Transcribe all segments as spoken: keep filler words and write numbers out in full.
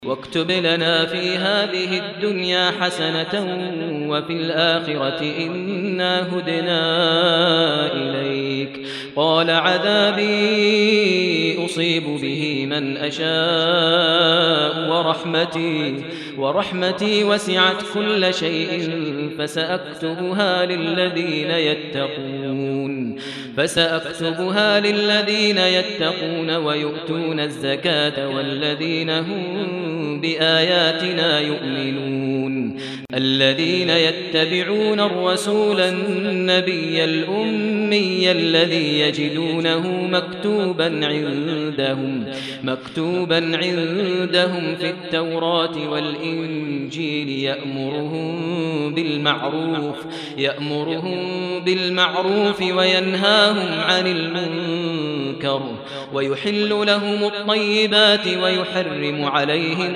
واكتب لنا في هذه الدنيا حسنة وفي الآخرة إنا هدنا إليك. قال عذابي أصيب به من أشاء ورحمتي, ورحمتي وسعت كل شيء فسأكتبها للذين يتقون فسأكتبها للذين يتقون ويؤتون الزكاة والذين هم بآياتنا يؤمنون. الذين يتبعون الرسول النبي الأمي الذي يجدونه مكتوبا عندهم مكتوبا عندهم في التوراة والإنجيل يأمرهم بالمعروف يأمرهم بالمعروف وينهاهم عن المنكر ويحل لهم الطيبات ويحرم عليهم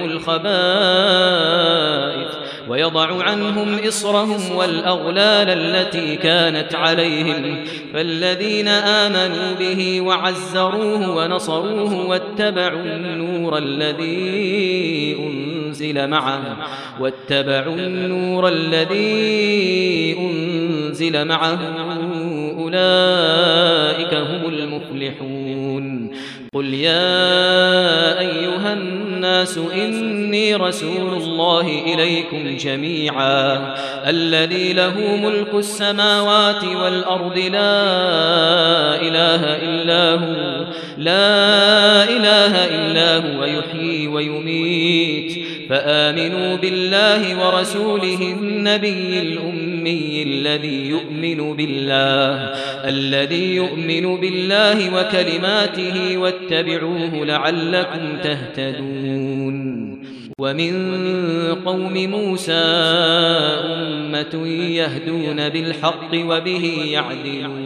الخبائث ويضع عنهم إصرهم والأغلال التي كانت عليهم. فالذين آمنوا به وعزروه ونصروه واتبعوا النور الذي أنزل معه واتبعوا النور الذي أنزل معه أولئك هم المفلحون. قل يا أيها الناس إني رسول الله إليكم جميعا الذي له ملك السماوات والأرض لا إله إلا هو لا إله إلا هو يحيي ويميت. فآمنوا بالله ورسوله النبي الأمي الذي يؤمن بالله الذي يؤمن بالله وكلماته واتبعوه لعلكم تهتدون. ومن قوم موسى أمة يهدون بالحق وبه يعدلون.